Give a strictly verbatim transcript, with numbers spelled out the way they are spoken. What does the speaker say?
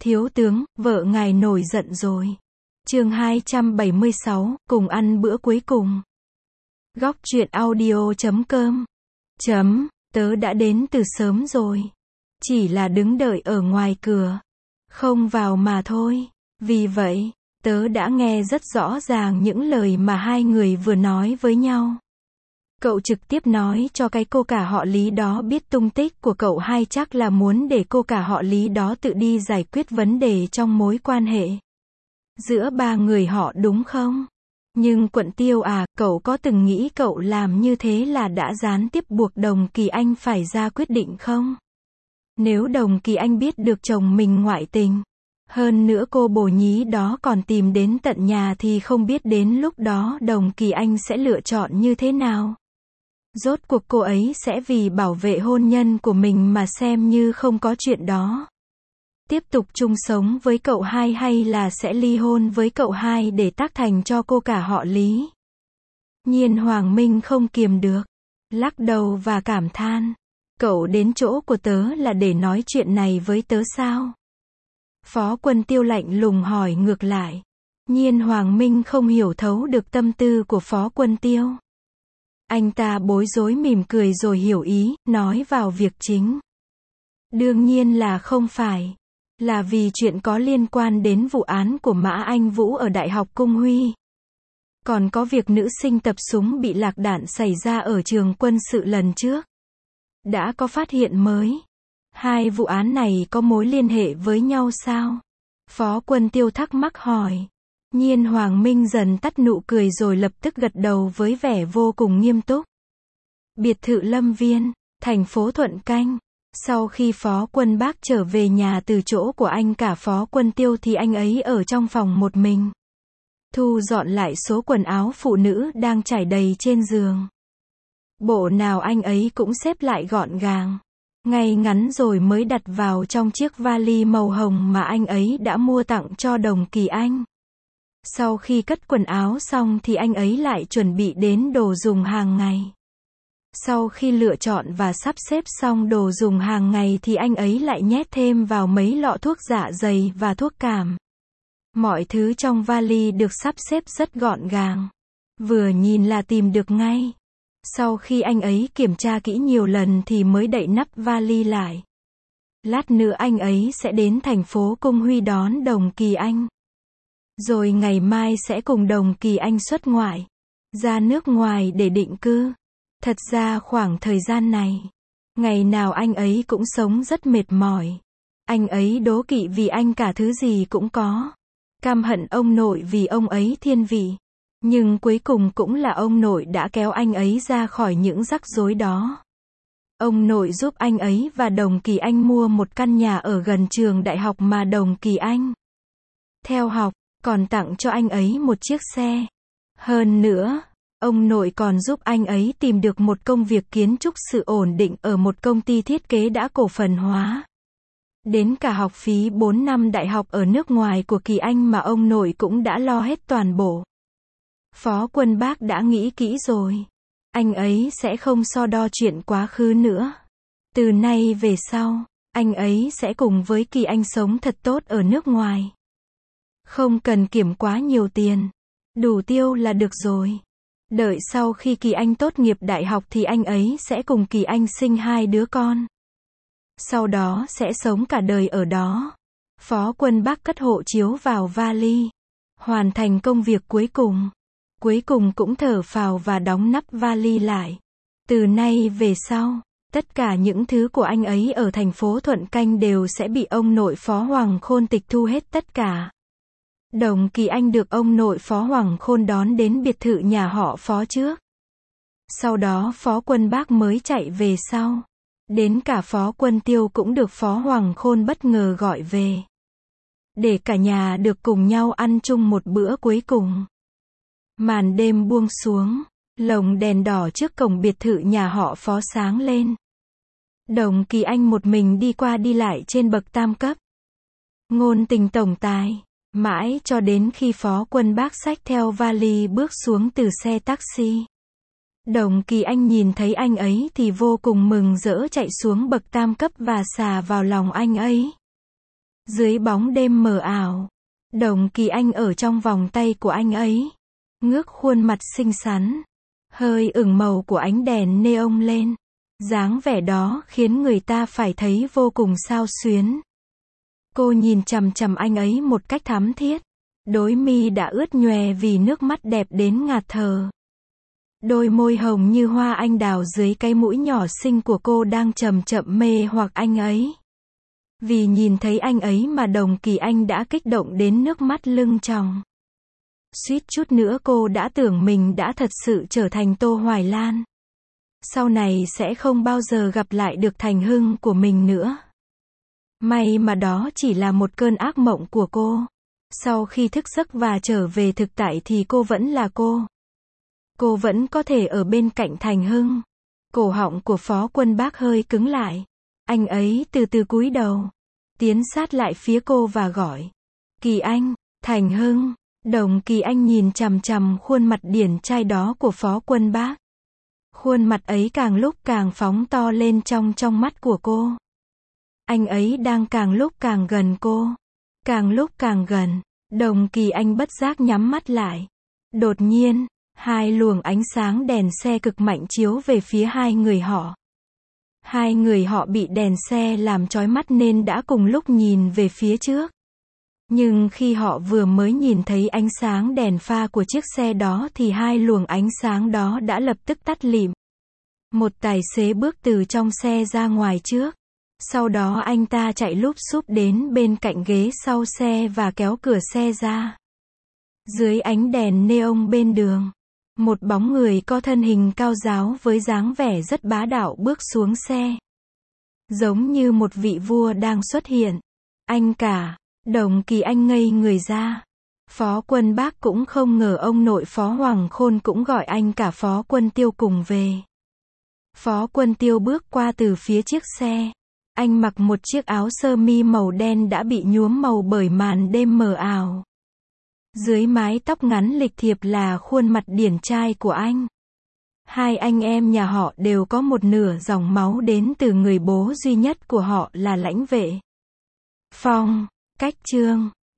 Thiếu tướng, vợ ngài nổi giận rồi. Chương hai trăm bảy mươi sáu, cùng ăn bữa cuối cùng. Góc truyện audio chấm com. Chấm, tớ đã đến từ sớm rồi. Chỉ là đứng đợi ở ngoài cửa. Không vào mà thôi. Vì vậy, tớ đã nghe rất rõ ràng những lời mà hai người vừa nói với nhau. Cậu trực tiếp nói cho cái cô cả họ Lý đó biết tung tích của cậu hai, chắc là muốn để cô cả họ Lý đó tự đi giải quyết vấn đề trong mối quan hệ giữa ba người họ, đúng không? Nhưng Quận Tiêu à, cậu có từng nghĩ cậu làm như thế là đã gián tiếp buộc Đồng Kỳ Anh phải ra quyết định không? Nếu Đồng Kỳ Anh biết được chồng mình ngoại tình, hơn nữa cô bồ nhí đó còn tìm đến tận nhà, thì không biết đến lúc đó Đồng Kỳ Anh sẽ lựa chọn như thế nào? Rốt cuộc cô ấy sẽ vì bảo vệ hôn nhân của mình mà xem như không có chuyện đó, tiếp tục chung sống với cậu hai, hay là sẽ ly hôn với cậu hai để tác thành cho cô cả họ Lý? Nhiên Hoàng Minh không kiềm được, lắc đầu và cảm than. Cậu đến chỗ của tớ là để nói chuyện này với tớ sao? Phó Quân Tiêu lạnh lùng hỏi ngược lại. Nhiên Hoàng Minh không hiểu thấu được tâm tư của Phó Quân Tiêu. Anh ta bối rối mỉm cười rồi hiểu ý, nói vào việc chính. Đương nhiên là không phải. Là vì chuyện có liên quan đến vụ án của Mã Anh Vũ ở Đại học Cung Huy. Còn có việc nữ sinh tập súng bị lạc đạn xảy ra ở trường quân sự lần trước. Đã có phát hiện mới. Hai vụ án này có mối liên hệ với nhau sao? Phó Quân Tiêu thắc mắc hỏi. Nhiên Hoàng Minh dần tắt nụ cười rồi lập tức gật đầu với vẻ vô cùng nghiêm túc. Biệt thự Lâm Viên, thành phố Thuận Canh. Sau khi Phó Quân Bác trở về nhà từ chỗ của anh cả Phó Quân Tiêu thì anh ấy ở trong phòng một mình, thu dọn lại số quần áo phụ nữ đang trải đầy trên giường. Bộ nào anh ấy cũng xếp lại gọn gàng, ngay ngắn rồi mới đặt vào trong chiếc vali màu hồng mà anh ấy đã mua tặng cho Đồng Kỳ Anh. Sau khi cất quần áo xong thì anh ấy lại chuẩn bị đến đồ dùng hàng ngày. Sau khi lựa chọn và sắp xếp xong đồ dùng hàng ngày thì anh ấy lại nhét thêm vào mấy lọ thuốc dạ dày và thuốc cảm. Mọi thứ trong vali được sắp xếp rất gọn gàng. Vừa nhìn là tìm được ngay. Sau khi anh ấy kiểm tra kỹ nhiều lần thì mới đậy nắp vali lại. Lát nữa anh ấy sẽ đến thành phố Cung Huy đón Đồng Kỳ Anh. Rồi ngày mai sẽ cùng Đồng Kỳ Anh xuất ngoại, ra nước ngoài để định cư. Thật ra khoảng thời gian này, ngày nào anh ấy cũng sống rất mệt mỏi. Anh ấy đố kỵ vì anh cả thứ gì cũng có. Căm hận ông nội vì ông ấy thiên vị. Nhưng cuối cùng cũng là ông nội đã kéo anh ấy ra khỏi những rắc rối đó. Ông nội giúp anh ấy và Đồng Kỳ Anh mua một căn nhà ở gần trường đại học mà Đồng Kỳ Anh theo học, còn tặng cho anh ấy một chiếc xe. Hơn nữa, ông nội còn giúp anh ấy tìm được một công việc kiến trúc sự ổn định ở một công ty thiết kế đã cổ phần hóa. Đến cả học phí bốn năm đại học ở nước ngoài của Kỳ Anh mà ông nội cũng đã lo hết toàn bộ. Phó Quân Bác đã nghĩ kỹ rồi. Anh ấy sẽ không so đo chuyện quá khứ nữa. Từ nay về sau, anh ấy sẽ cùng với Kỳ Anh sống thật tốt ở nước ngoài. Không cần kiểm quá nhiều tiền. Đủ tiêu là được rồi. Đợi sau khi Kỳ Anh tốt nghiệp đại học thì anh ấy sẽ cùng Kỳ Anh sinh hai đứa con. Sau đó sẽ sống cả đời ở đó. Phó Quân Bác cất hộ chiếu vào vali. Hoàn thành công việc cuối cùng. Cuối cùng cũng thở phào và đóng nắp vali lại. Từ nay về sau, tất cả những thứ của anh ấy ở thành phố Thuận Canh đều sẽ bị ông nội Phó Hoàng Khôn tịch thu hết tất cả. Đồng Kỳ Anh được ông nội Phó Hoàng Khôn đón đến biệt thự nhà họ Phó trước. Sau đó Phó Quân Bác mới chạy về sau. Đến cả Phó Quân Tiêu cũng được Phó Hoàng Khôn bất ngờ gọi về. Để cả nhà được cùng nhau ăn chung một bữa cuối cùng. Màn đêm buông xuống, lồng đèn đỏ trước cổng biệt thự nhà họ Phó sáng lên. Đồng Kỳ Anh một mình đi qua đi lại trên bậc tam cấp. Ngôn tình tổng tài. Mãi cho đến khi Phó Quân Bác xách theo vali bước xuống từ xe taxi. Đồng Kỳ Anh nhìn thấy anh ấy thì vô cùng mừng rỡ chạy xuống bậc tam cấp và xà vào lòng anh ấy. Dưới bóng đêm mờ ảo, Đồng Kỳ Anh ở trong vòng tay của anh ấy, ngước khuôn mặt xinh xắn, hơi ửng màu của ánh đèn neon lên. Dáng vẻ đó khiến người ta phải thấy vô cùng xao xuyến. Cô nhìn chằm chằm anh ấy một cách thắm thiết. Đôi mi đã ướt nhòe vì nước mắt đẹp đến ngạt thở. Đôi môi hồng như hoa anh đào dưới cái mũi nhỏ xinh của cô đang chậm chậm mê hoặc anh ấy. Vì nhìn thấy anh ấy mà Đồng Kỳ Anh đã kích động đến nước mắt lưng tròng. Suýt chút nữa cô đã tưởng mình đã thật sự trở thành Tô Hoài Lan. Sau này sẽ không bao giờ gặp lại được Thành Hưng của mình nữa. May mà đó chỉ là một cơn ác mộng của cô. Sau khi thức giấc và trở về thực tại thì cô vẫn là cô. Cô vẫn có thể ở bên cạnh Thành Hưng. Cổ họng của Phó Quân Bác hơi cứng lại. Anh ấy từ từ cúi đầu, tiến sát lại phía cô và gọi. Kỳ Anh, Thành Hưng. Đồng Kỳ Anh nhìn chằm chằm khuôn mặt điển trai đó của Phó Quân Bác. Khuôn mặt ấy càng lúc càng phóng to lên trong trong mắt của cô. Anh ấy đang càng lúc càng gần cô. Càng lúc càng gần, Đồng Kỳ Anh bất giác nhắm mắt lại. Đột nhiên, hai luồng ánh sáng đèn xe cực mạnh chiếu về phía hai người họ. Hai người họ bị đèn xe làm chói mắt nên đã cùng lúc nhìn về phía trước. Nhưng khi họ vừa mới nhìn thấy ánh sáng đèn pha của chiếc xe đó thì hai luồng ánh sáng đó đã lập tức tắt lịm. Một tài xế bước từ trong xe ra ngoài trước. Sau đó anh ta chạy lúp xúp đến bên cạnh ghế sau xe và kéo cửa xe ra. Dưới ánh đèn neon bên đường, một bóng người có thân hình cao ráo với dáng vẻ rất bá đạo bước xuống xe. Giống như một vị vua đang xuất hiện. Anh cả, Đồng Kỳ Anh ngây người ra. Phó Quân Bác cũng không ngờ ông nội Phó Hoàng Khôn cũng gọi anh cả Phó Quân Tiêu cùng về. Phó Quân Tiêu bước qua từ phía chiếc xe. Anh mặc một chiếc áo sơ mi màu đen đã bị nhuốm màu bởi màn đêm mờ ảo. Dưới mái tóc ngắn lịch thiệp là khuôn mặt điển trai của anh. Hai anh em nhà họ đều có một nửa dòng máu đến từ người bố duy nhất của họ là Lãnh Vệ Phong. Cách chương